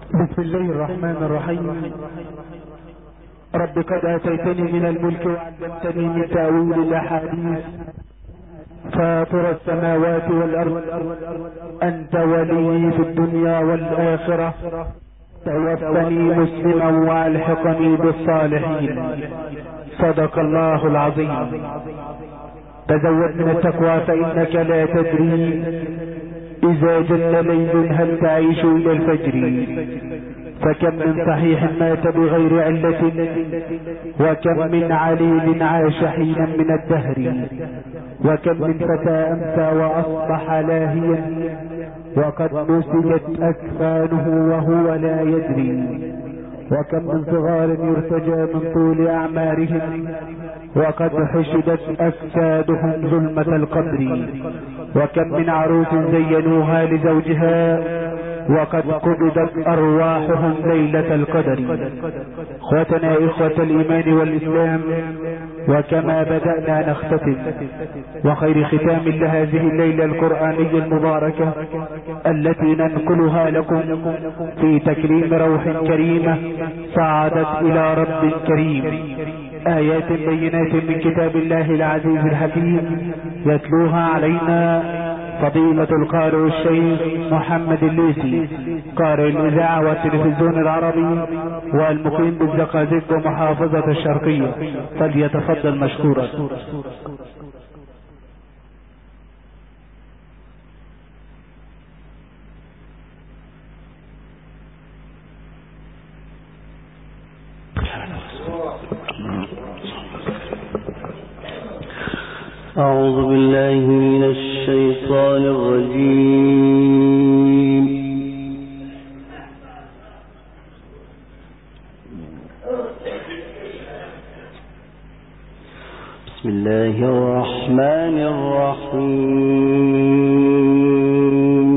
بسم الله الرحمن الرحيم. رب قد آتيتني من الملك وعلمتني من تأويل الأحاديث، فاطر السماوات والأرض، أنت ولي في الدنيا والآخرة، توفني مسلما والحقني بالصالحين. صدق الله العظيم. تزود من التقوى فإنك لا تدري إذا جن ليل هل تعيش إلى الفجر، فكم من صحيح مات بغير علة، وكم من عليل عاش حينا من الدهر، وكم من فتى أمسى وأصبح لاهيا وقد نسجت أكفانه وهو لا يدري، وكم من صغار يرتجى من طول أعمارهم وقد حشدت أجسادهم ظلمة القبر، وكم من عروس زينوها لزوجها وقد قبضت أرواحهم ليلة القدر. اخوتنا إخوة الإيمان والإسلام، وكما بدأنا نختتم، وخير ختام لهذه الليلة القرآنية المباركة التي ننقلها لكم في تكريم روح كريمة صعدت إلى رب كريم، آيات بينات من كتاب الله العزيز الحكيم، يتلوها علينا فضيلة القارئ الشيخ محمد الليثي، قارئ الإذاعة والتلفزيون العربي والمقيم بالزقازيق ومحافظة الشرقية، فليتفضل مشكورا. أعوذ بالله من الشيطان الرجيم. بسم الله الرحمن الرحيم.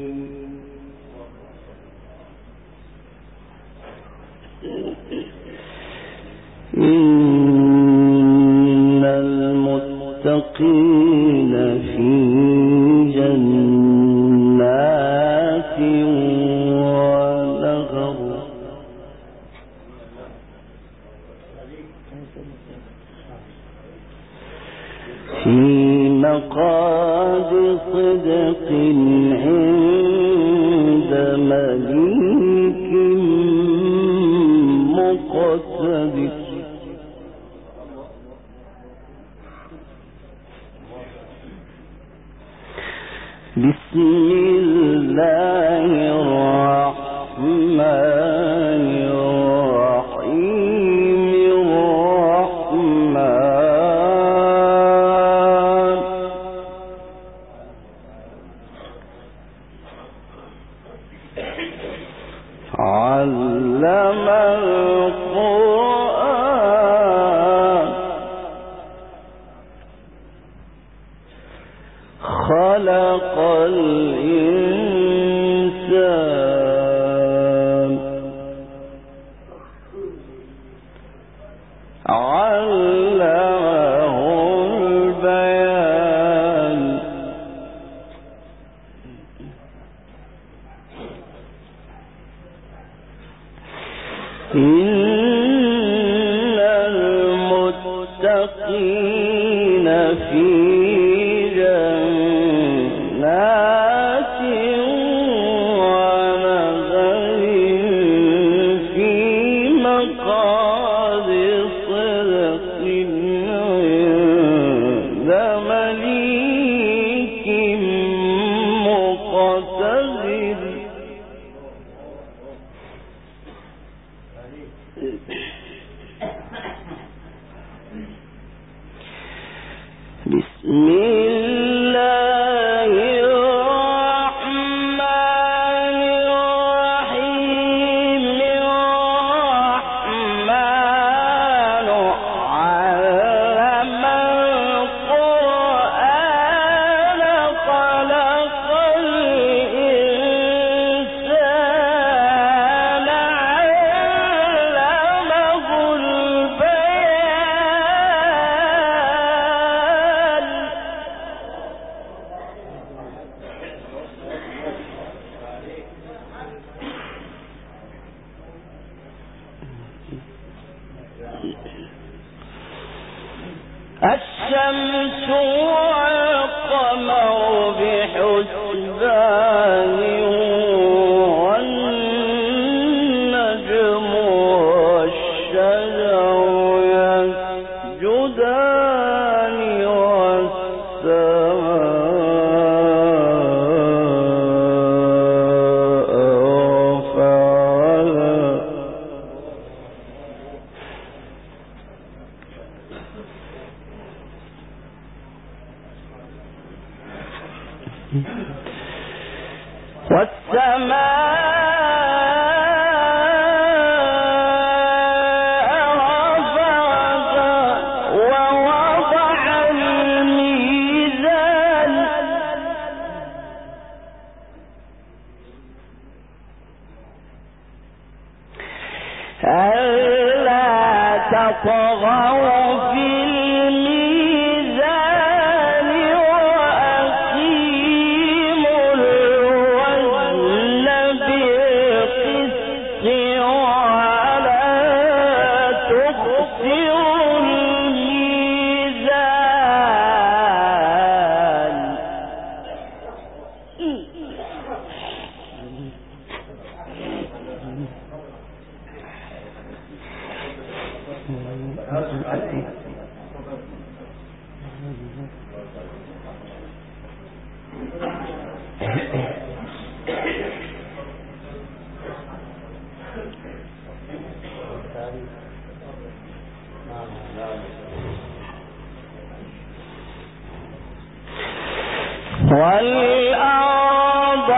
إن المتقين في جنات ونهر في مقعد صدق عند مليك مقتدر. بسم الله الرحمن الرحيم. الرحمن علم القرآن خلق الإنسان علمه البيان. إن المتقين في جنات ونهر في مقعد صدق عند مليك مقتدر. الشمس والقمر بحسبان والنجم والشجر يسجدان تطغوا في الميزان وأقيموا الوزن بالقسط ولا تخسروا الميزان. والأرض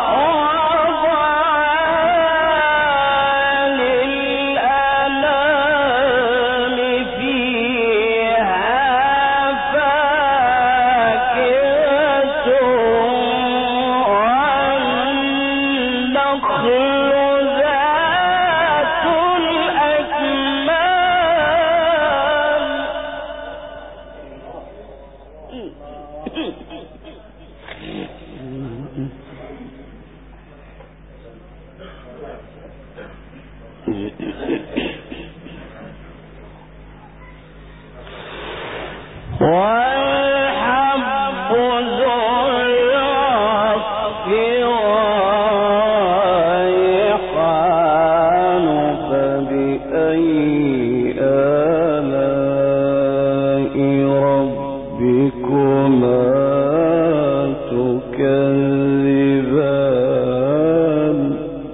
وضعها للأنام فيها فاكهة والنخل ذات والحب ذو العصف والريحان فبأي آلاء ربكما تكذبان.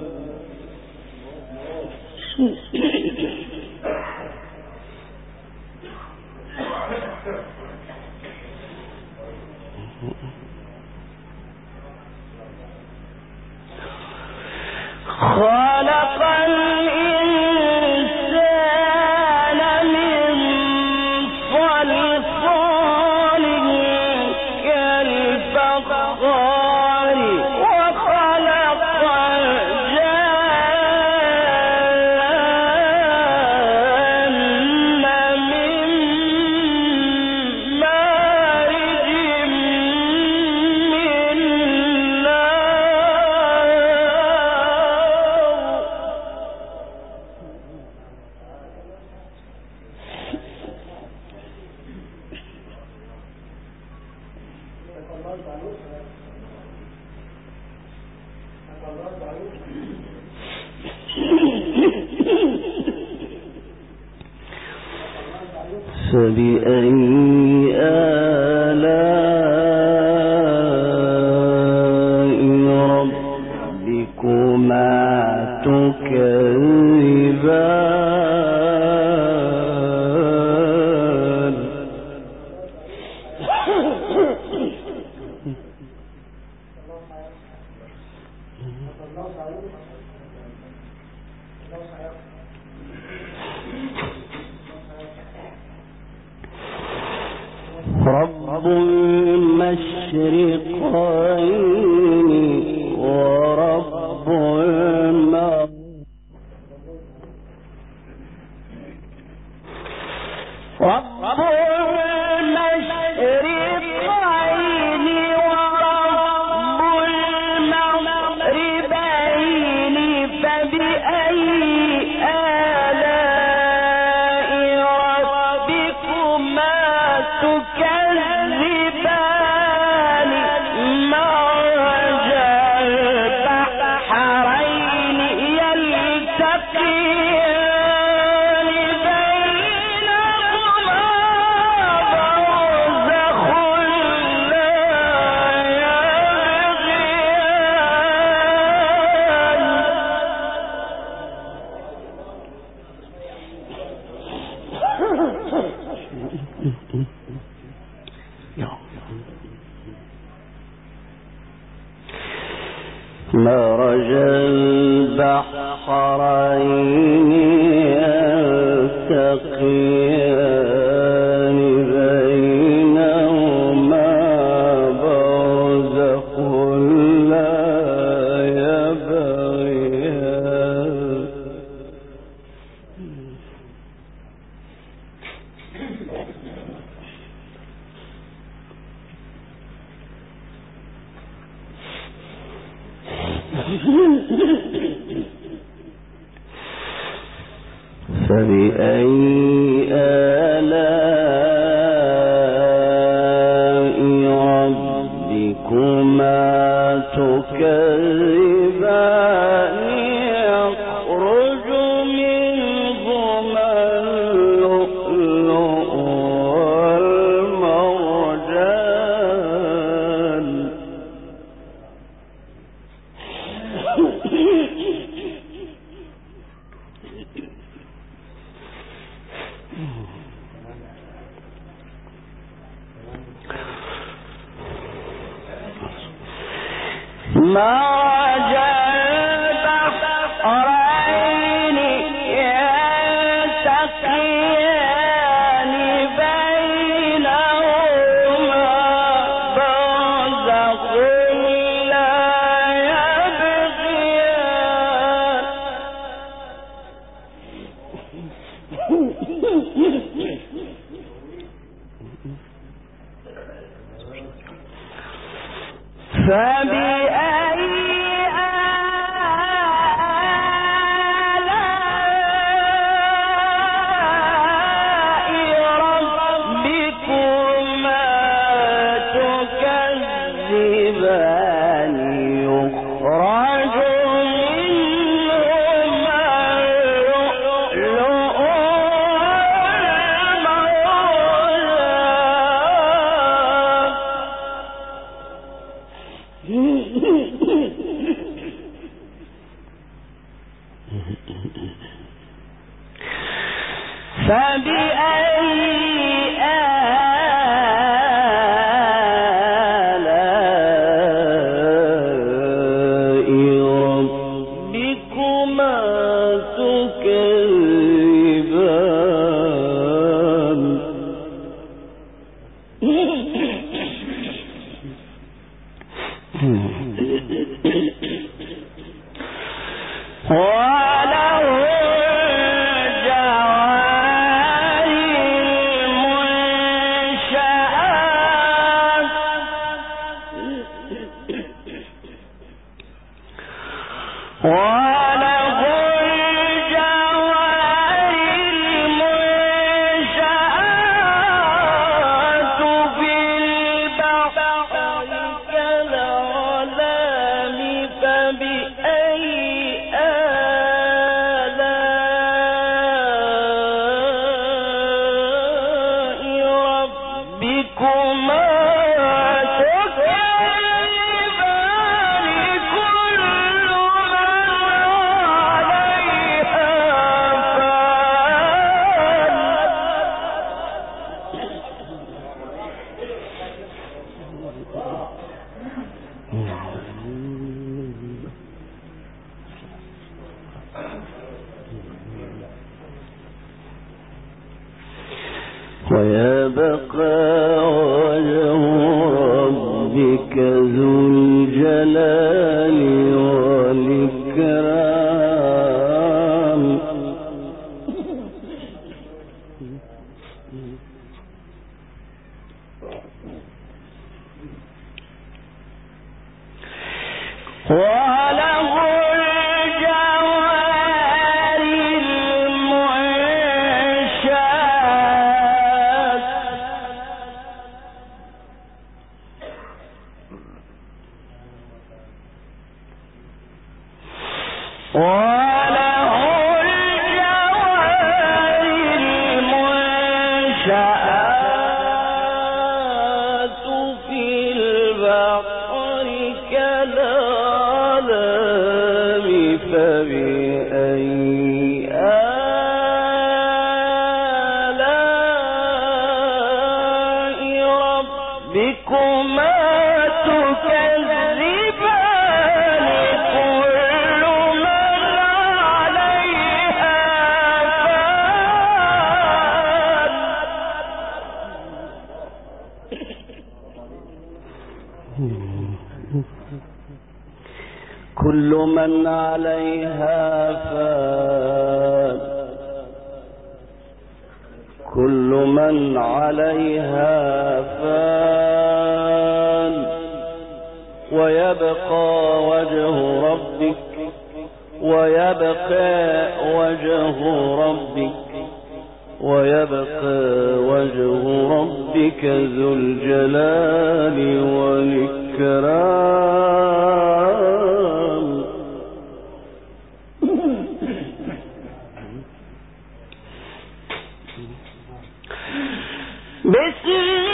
خلق الإنسان من صلصال كالفخار وخلق الجان من مارج من نار. فبأي آلاء ربكما تكذبان. رب المشرقين ورب المغربين رب المشرقين ورب المغربين فبأي آلاء ربكما البحرين يلتقيان بينهما برزخ لا يبغيان فبأي آلاء ربكما تكذبان يخرج منهما اللؤلؤ والمرجان مرج البحرين يلتقيان بينهما برزخ لا يبغيان فبأي آلاء ربكما تكذبان يخرج منهما اللؤلؤ فبأي آلاء ربكما تكذبان وله الجوار المنشآت وله الجوار المنشآت في البحر كالأعلام فبأي آلاء ربكما تكذبان كل من عليها ويبقى وجه ربك ذو الجلال والإكرام وله الجوار المنشآت وله الجوار المنشآت في البحر كالأعلام فبأي آلاء ربكما تكذبان كل من من عليها فان كل من عليها فان ويبقى وجه ربك ويبقى وجه ربك ويبقى وجه ربك ذو الجلال والإكرام. بسم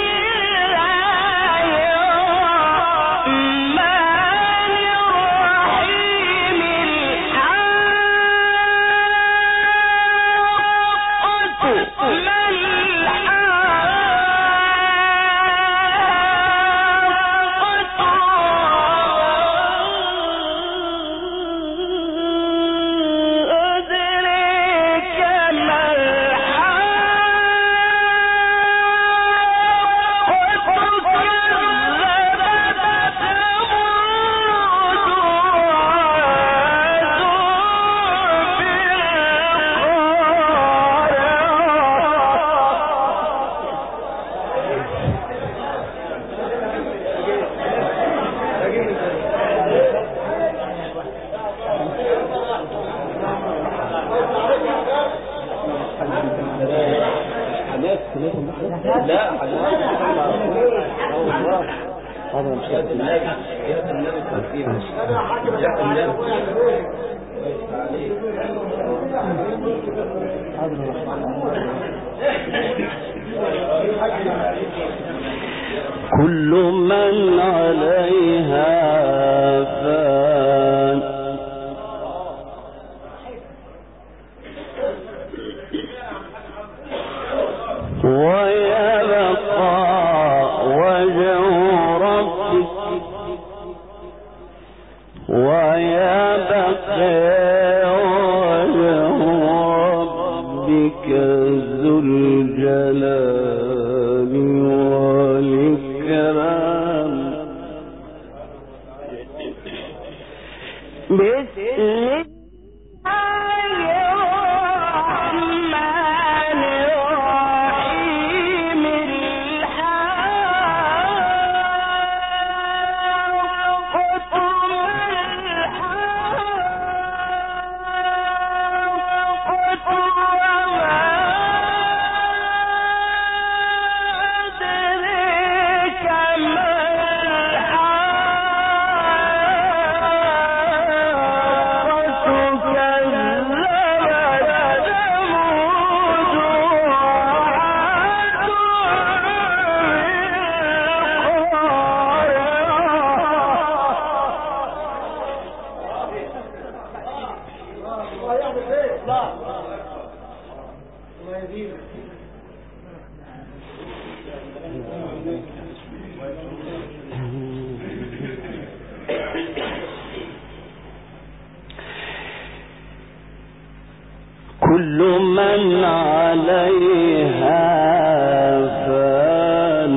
كل من عليها فان ويبقى وجه ربك ويبقى وجه ربك ذو الجلال والإكرام. بسم كل من عليها فان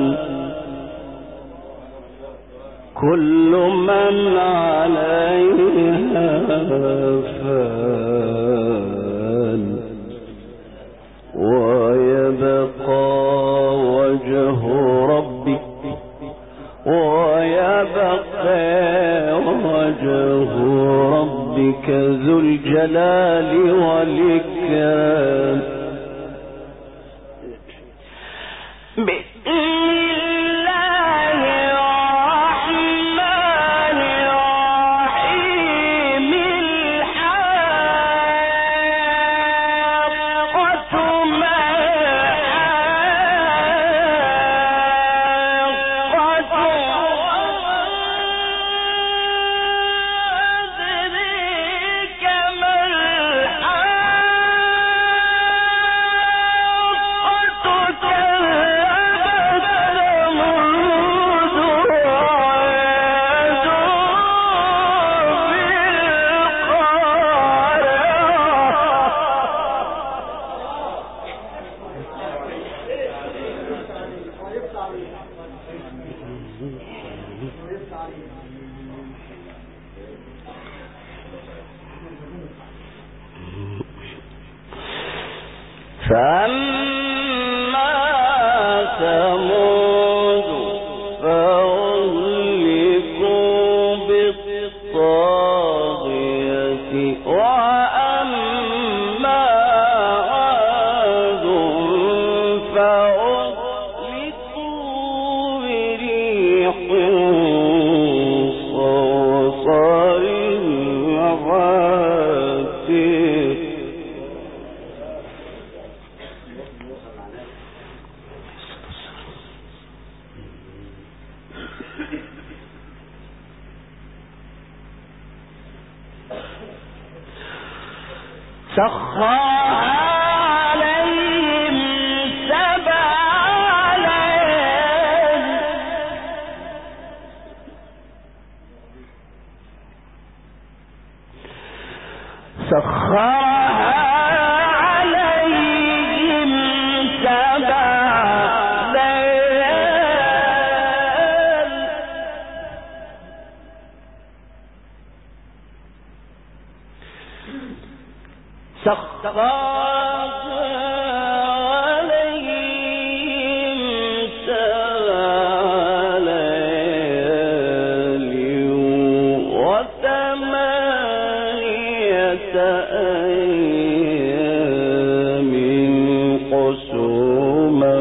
كل من عليها فان ويبقى وجه ربك ويبقى وجه ربك ذو الجلال والإكرام. فأما ثمود فأهلكوا بالطاغية وأما عاد فأهلكوا بريح صرصر عاتية. سخرها عليهم 7 ليال أيام قسوما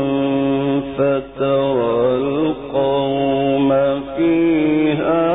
فترى القوم فيها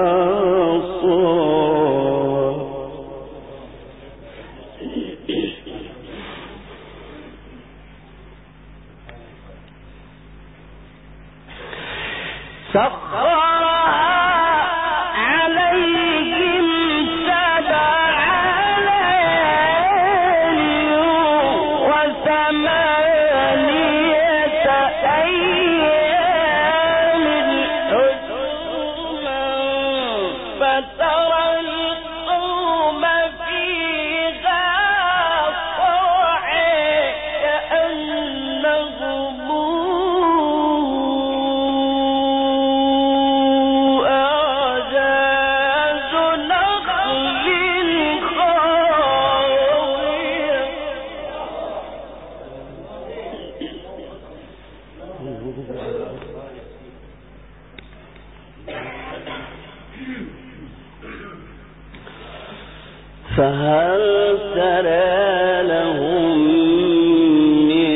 فهل ترى لهم من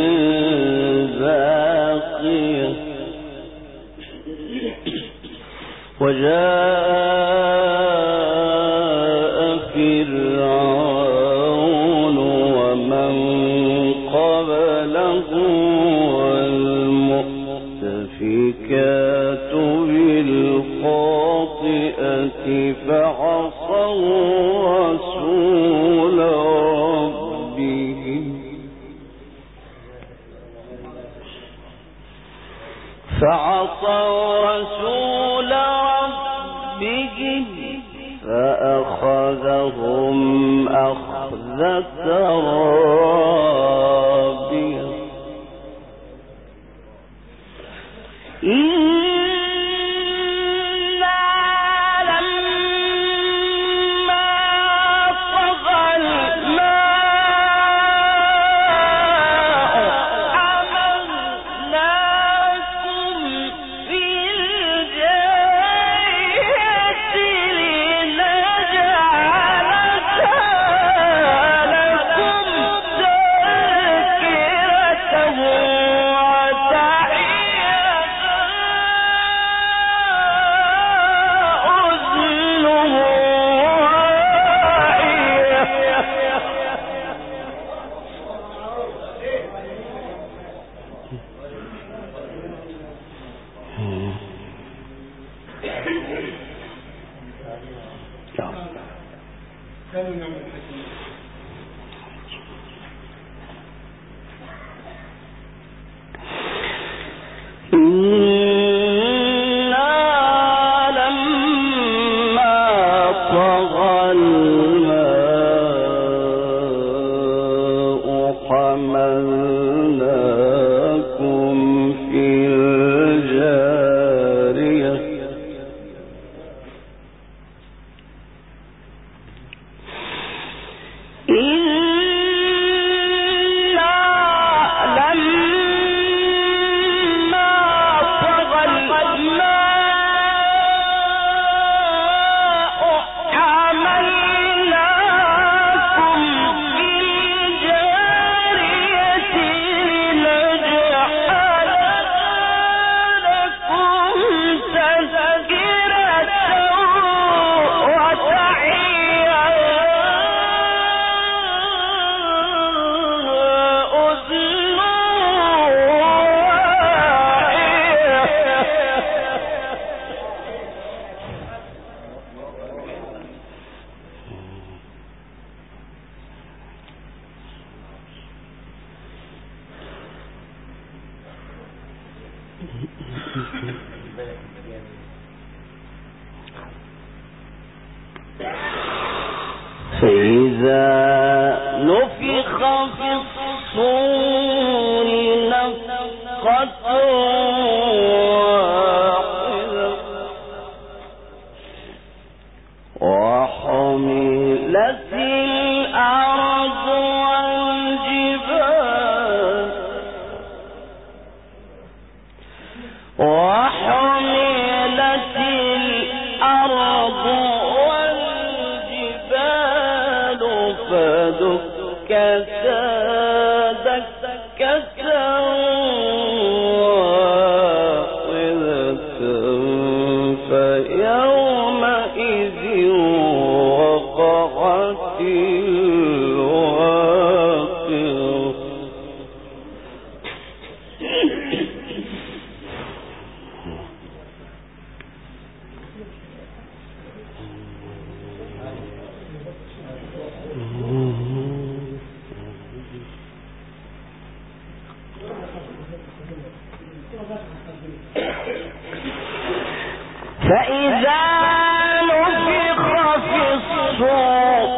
باقية وجاء فرعون ومن قبله والمؤتفكات بالخاطئة فعصوا رسول ربهم فأخذهم أخذة رابية. فإذا نفخ في الصور نفخة واحدة وحملت الأرض والجبال فدكتا دكة واحدة فيومئذ وقعت الواقعة. فإذا نفخ في الصور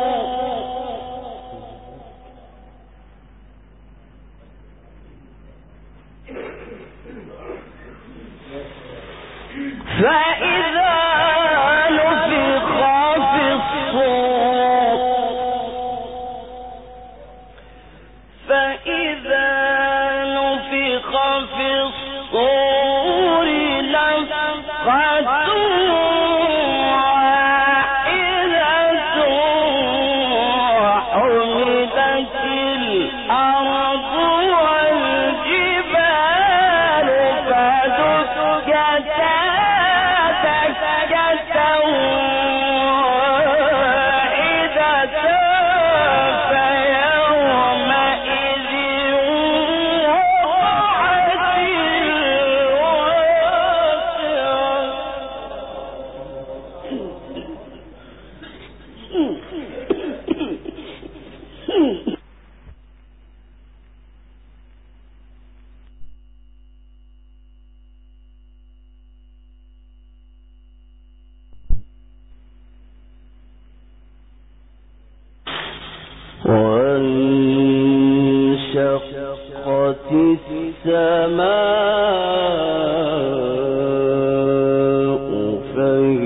وانشقت السماء فهي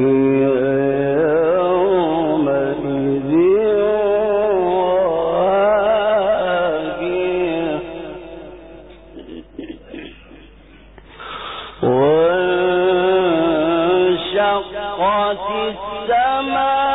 يومئذ واهية وانشقت السماء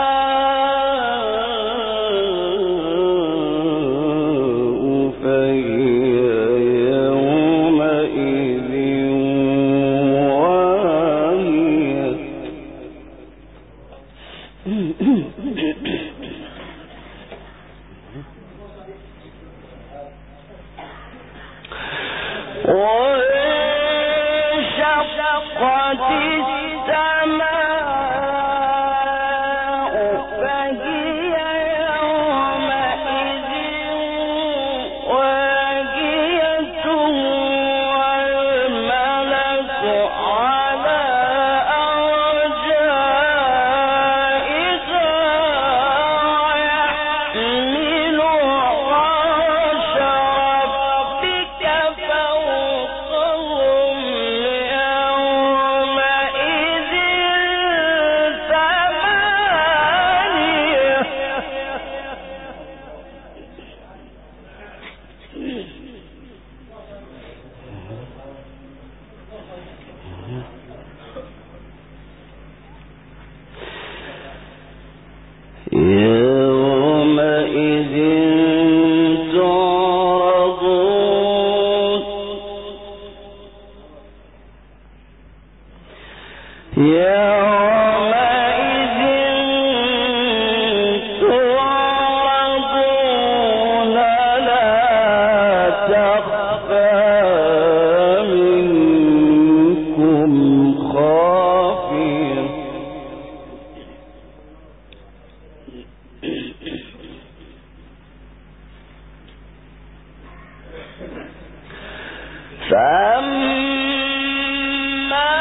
فأما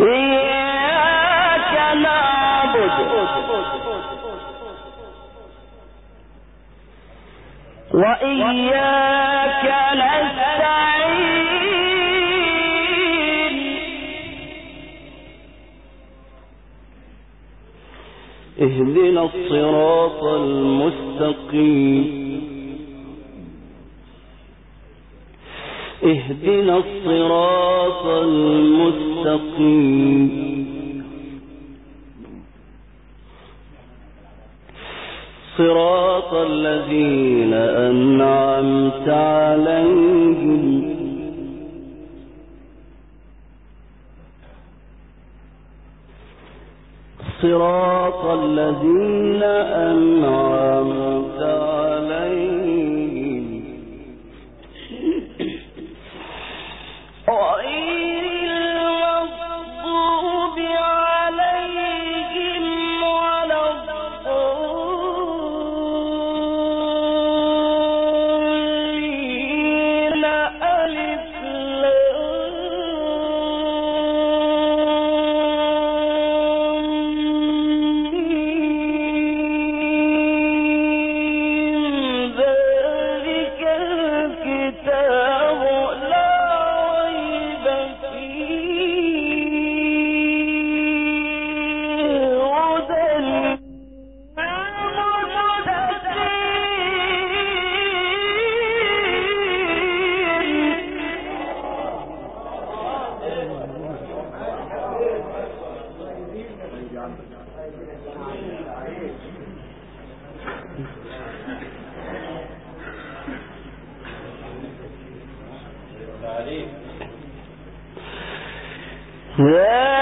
إياك نعبد وإياك نستعين اهدنا الصراط المستقيم اهدنا الصراط المستقيم صراط الذين أنعمت عليهم صراط الذين أنعمت عليهم غير المغضوب عليهم ولا الضالين ألف لام ذلك الكتاب لا ريب فيه هدى للمتقين